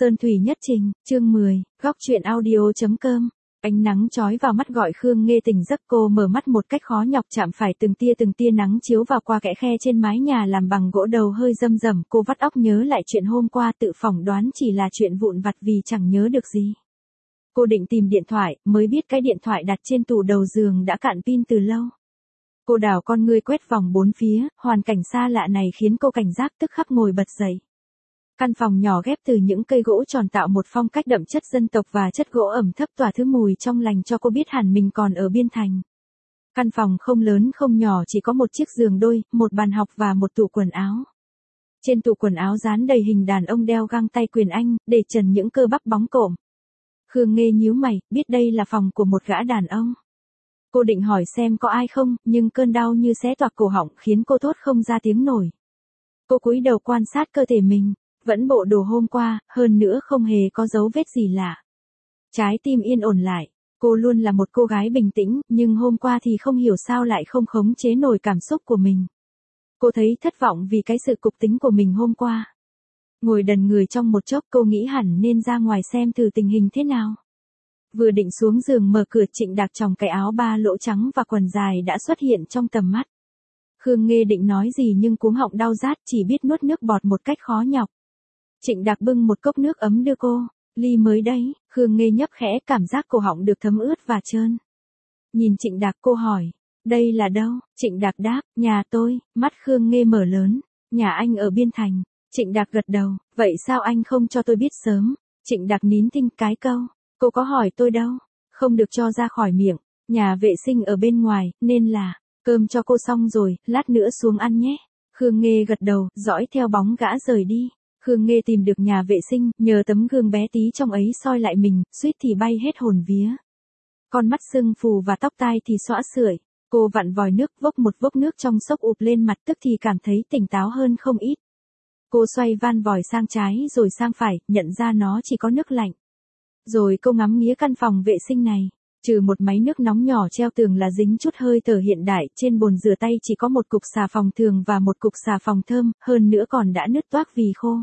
Sơn thủy nhất trình, chương 10, góc truyện audio.com. Ánh nắng chói vào mắt gọi Khương Nghê tỉnh giấc, cô mở mắt một cách khó nhọc, chạm phải từng tia nắng chiếu vào qua kẽ khe trên mái nhà làm bằng gỗ, đầu hơi râm rẩm, cô vắt óc nhớ lại chuyện hôm qua, tự phỏng đoán chỉ là chuyện vụn vặt vì chẳng nhớ được gì. Cô định tìm điện thoại, mới biết cái điện thoại đặt trên tủ đầu giường đã cạn pin từ lâu. Cô đảo con ngươi quét vòng bốn phía, hoàn cảnh xa lạ này khiến cô cảnh giác, tức khắc ngồi bật dậy. Căn phòng nhỏ ghép từ những cây gỗ tròn tạo một phong cách đậm chất dân tộc và chất gỗ ẩm thấp tỏa thứ mùi trong lành cho cô biết hẳn mình còn ở Biên Thành. Căn phòng không lớn không nhỏ, chỉ có một chiếc giường đôi, một bàn học và một tủ quần áo. Trên tủ quần áo dán đầy hình đàn ông đeo găng tay quyền Anh, để trần những cơ bắp bóng cộm. Khương Nghê nhíu mày, biết đây là phòng của một gã đàn ông. Cô định hỏi xem có ai không, nhưng cơn đau như xé toạc cổ họng khiến cô thốt không ra tiếng nổi. Cô cúi đầu quan sát cơ thể mình. Vẫn bộ đồ hôm qua, hơn nữa không hề có dấu vết gì lạ. Trái tim yên ổn lại, cô luôn là một cô gái bình tĩnh, nhưng hôm qua thì không hiểu sao lại không khống chế nổi cảm xúc của mình. Cô thấy thất vọng vì cái sự cục tính của mình hôm qua. Ngồi đần người trong một chốc, cô nghĩ hẳn nên ra ngoài xem thử tình hình thế nào. Vừa định xuống giường mở cửa, Trịnh Đạc trong cái áo ba lỗ trắng và quần dài đã xuất hiện trong tầm mắt. Khương Nghê định nói gì nhưng cuống họng đau rát, chỉ biết nuốt nước bọt một cách khó nhọc. Trịnh Đạc bưng một cốc nước ấm đưa cô, ly mới đấy. Khương Nghê nhấp khẽ, cảm giác cổ họng được thấm ướt và trơn. Nhìn Trịnh Đạc cô hỏi, đây là đâu? Trịnh Đạc đáp, nhà tôi. Mắt Khương Nghê mở lớn, nhà anh ở Biên Thành. Trịnh Đạc gật đầu, vậy sao anh không cho tôi biết sớm? Trịnh Đạc nín thinh cái câu, cô có hỏi tôi đâu, không được cho ra khỏi miệng. Nhà vệ sinh ở bên ngoài, nên là, cơm cho cô xong rồi, lát nữa xuống ăn nhé. Khương Nghê gật đầu, dõi theo bóng gã rời đi. Khương Nghê tìm được nhà vệ sinh, nhờ tấm gương bé tí trong ấy soi lại mình, suýt thì bay hết hồn vía. Con mắt sưng phù và tóc tai thì xõa sưởi. Cô vặn vòi nước, vốc một vốc nước trong xốc ụp lên mặt, tức thì cảm thấy tỉnh táo hơn không ít. Cô xoay van vòi sang trái rồi sang phải, nhận ra nó chỉ có nước lạnh. Rồi cô ngắm nghía căn phòng vệ sinh này. Trừ một máy nước nóng nhỏ treo tường là dính chút hơi thở hiện đại, trên bồn rửa tay chỉ có một cục xà phòng thường và một cục xà phòng thơm, hơn nữa còn đã nứt toác vì khô.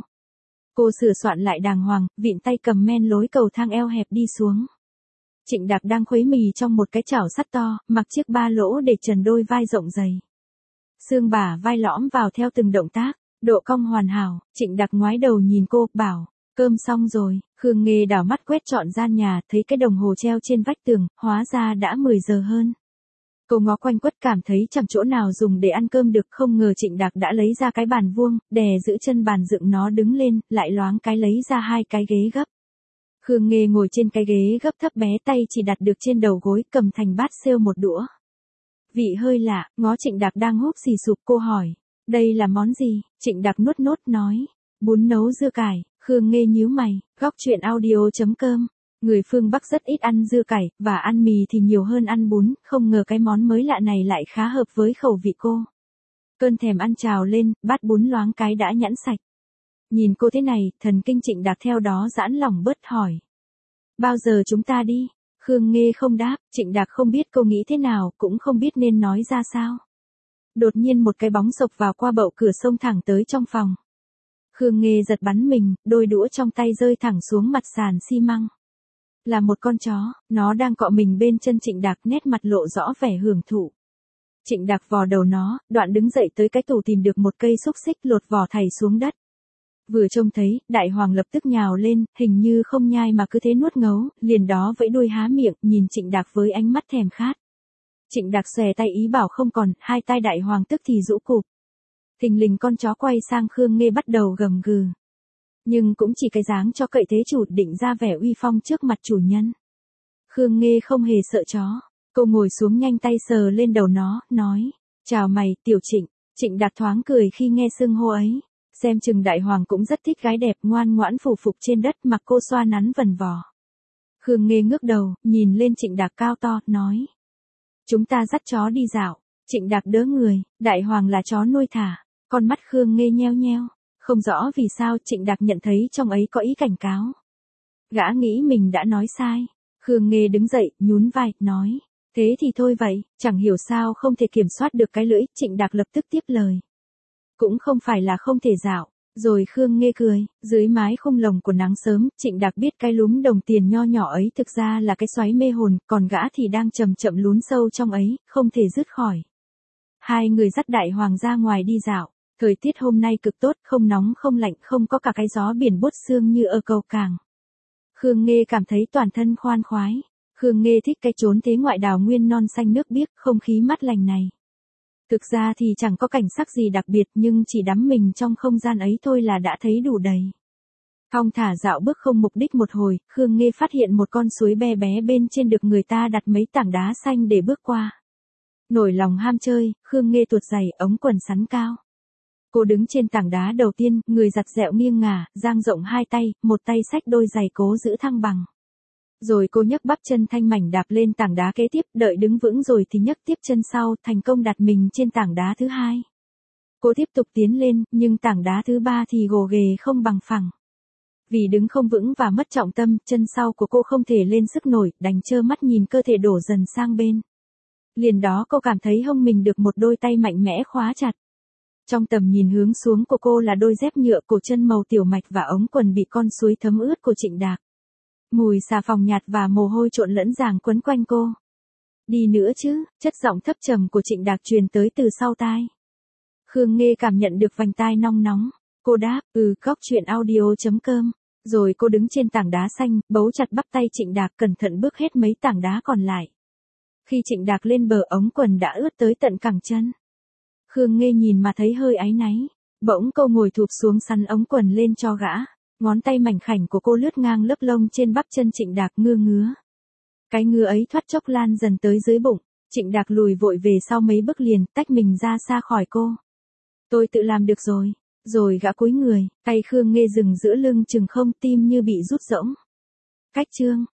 Cô sửa soạn lại đàng hoàng, vịn tay cầm men lối cầu thang eo hẹp đi xuống. Trịnh Đạc đang khuấy mì trong một cái chảo sắt to, mặc chiếc ba lỗ để trần đôi vai rộng dày. Xương bả vai lõm vào theo từng động tác, độ cong hoàn hảo. Trịnh Đạc ngoái đầu nhìn cô, bảo, cơm xong rồi. Khương Nghê đảo mắt quét trọn gian nhà, thấy cái đồng hồ treo trên vách tường, hóa ra đã 10 giờ hơn. Cô ngó quanh quất cảm thấy chẳng chỗ nào dùng để ăn cơm được, không ngờ Trịnh Đạc đã lấy ra cái bàn vuông, đè giữ chân bàn dựng nó đứng lên, lại loáng cái lấy ra hai cái ghế gấp. Khương Nghê ngồi trên cái ghế gấp thấp bé, tay chỉ đặt được trên đầu gối, cầm thành bát xêu một đũa. Vị hơi lạ, ngó Trịnh Đạc đang húp xì sụp, cô hỏi, đây là món gì? Trịnh Đạc nuốt nốt nói, bún nấu dưa cải. Khương Nghê nhíu mày, góc truyện audio.com. Người phương Bắc rất ít ăn dưa cải, và ăn mì thì nhiều hơn ăn bún, không ngờ cái món mới lạ này lại khá hợp với khẩu vị cô. Cơn thèm ăn trào lên, bát bún loáng cái đã nhẵn sạch. Nhìn cô thế này, thần kinh Trịnh Đạc theo đó giãn lòng bớt, hỏi. Bao giờ chúng ta đi? Khương Nghê không đáp, Trịnh Đạc không biết cô nghĩ thế nào, cũng không biết nên nói ra sao. Đột nhiên một cái bóng xộc vào qua bậu cửa, xông thẳng tới trong phòng. Khương Nghê giật bắn mình, đôi đũa trong tay rơi thẳng xuống mặt sàn xi măng. Là một con chó, nó đang cọ mình bên chân Trịnh Đạc, nét mặt lộ rõ vẻ hưởng thụ. Trịnh Đạc vò đầu nó, đoạn đứng dậy tới cái tủ tìm được một cây xúc xích, lột vỏ thảy xuống đất. Vừa trông thấy, Đại Hoàng lập tức nhào lên, hình như không nhai mà cứ thế nuốt ngấu, liền đó vẫy đuôi há miệng, nhìn Trịnh Đạc với ánh mắt thèm khát. Trịnh Đạc xòe tay ý bảo không còn, hai tay Đại Hoàng tức thì rũ cụp. Thình lình con chó quay sang Khương Nghê bắt đầu gầm gừ. Nhưng cũng chỉ cái dáng cho cậy thế chủ, định ra vẻ uy phong trước mặt chủ nhân. Khương Nghê không hề sợ chó. Cô ngồi xuống nhanh tay sờ lên đầu nó, nói, chào mày, Tiểu Trịnh. Trịnh Đạc thoáng cười khi nghe xưng hô ấy. Xem chừng Đại Hoàng cũng rất thích gái đẹp ngoan ngoãn phủ phục trên đất, mặc cô xoa nắn vần vò. Khương Nghê ngước đầu, nhìn lên Trịnh Đạc cao to, nói. Chúng ta dắt chó đi dạo. Trịnh Đạc đỡ người, Đại Hoàng là chó nuôi thả. Con mắt Khương Nghê nheo nheo. Không rõ vì sao Trịnh Đạc nhận thấy trong ấy có ý cảnh cáo. Gã nghĩ mình đã nói sai. Khương Nghê đứng dậy, nhún vai, nói. Thế thì thôi vậy, chẳng hiểu sao không thể kiểm soát được cái lưỡi. Trịnh Đạc lập tức tiếp lời. Cũng không phải là không thể dạo. Rồi Khương Nghê cười, dưới mái khung lồng của nắng sớm, Trịnh Đạc biết cái lúm đồng tiền nho nhỏ ấy thực ra là cái xoáy mê hồn, còn gã thì đang chậm chậm lún sâu trong ấy, không thể dứt khỏi. Hai người dắt Đại Hoàng ra ngoài đi dạo, thời tiết hôm nay cực tốt, không nóng không lạnh, không có cả cái gió biển buốt xương như ở cầu cảng. Khương Nghê cảm thấy toàn thân khoan khoái. Khương Nghê thích cái chốn thế ngoại đào nguyên non xanh nước biếc, không khí mát lành này. Thực ra thì chẳng có cảnh sắc gì đặc biệt nhưng chỉ đắm mình trong không gian ấy thôi là đã thấy đủ đầy. Thong thả dạo bước không mục đích một hồi, Khương Nghê phát hiện một con suối bé bé bên trên được người ta đặt mấy tảng đá xanh để bước qua. Nổi lòng ham chơi, Khương Nghê tuột giày ống quần sắn cao. Cô đứng trên tảng đá đầu tiên, người giặt dẹo nghiêng ngả, dang rộng hai tay, một tay xách đôi giày cố giữ thăng bằng. Rồi cô nhấc bắp chân thanh mảnh đạp lên tảng đá kế tiếp, đợi đứng vững rồi thì nhấc tiếp chân sau, thành công đặt mình trên tảng đá thứ hai. Cô tiếp tục tiến lên, nhưng tảng đá thứ ba thì gồ ghề không bằng phẳng. Vì đứng không vững và mất trọng tâm, chân sau của cô không thể lên sức nổi, đành trơ mắt nhìn cơ thể đổ dần sang bên. Liền đó cô cảm thấy hông mình được một đôi tay mạnh mẽ khóa chặt. Trong tầm nhìn hướng xuống của cô là đôi dép nhựa, cổ chân màu tiểu mạch và ống quần bị con suối thấm ướt của Trịnh Đạc. Mùi xà phòng nhạt và mồ hôi trộn lẫn ràng quấn quanh cô. Đi nữa chứ, chất giọng thấp trầm của Trịnh Đạc truyền tới từ sau tai. Khương Nghê cảm nhận được vành tai nong nóng. Cô đáp, Góc truyện audio.com. Rồi cô đứng trên tảng đá xanh, bấu chặt bắp tay Trịnh Đạc cẩn thận bước hết mấy tảng đá còn lại. Khi Trịnh Đạc lên bờ, ống quần đã ướt tới tận cẳng chân. Khương Nghê nhìn mà thấy hơi áy náy. Bỗng cô ngồi thụp xuống sắn ống quần lên cho gã. Ngón tay mảnh khảnh của cô lướt ngang lớp lông trên bắp chân Trịnh Đạc ngứa. Cái ngứa ấy thoát chốc lan dần tới dưới bụng. Trịnh Đạc lùi vội về sau mấy bước liền, tách mình ra xa khỏi cô. Tôi tự làm được rồi. Rồi gã cúi người, tay Khương Nghê dừng giữa lưng chừng không, tim như bị rút rỗng. Cách chương